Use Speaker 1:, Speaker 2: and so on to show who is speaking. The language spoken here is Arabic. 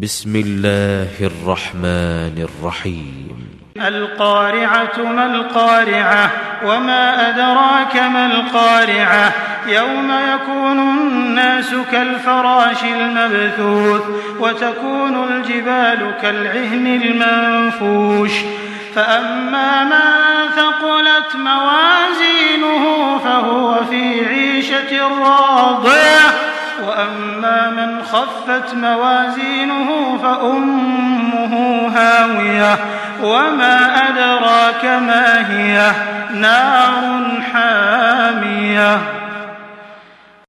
Speaker 1: بسم الله الرحمن الرحيم
Speaker 2: القارعة ما القارعة وما أدراك ما القارعة يوم يكون الناس كالفراش المبثوث وتكون الجبال كالعهن المنفوش فأما من ثقلت موازينه فهو في عيشة راضية وأما من خفت موازينه فأمه هاوية وما أدراك ما هي نار حامية.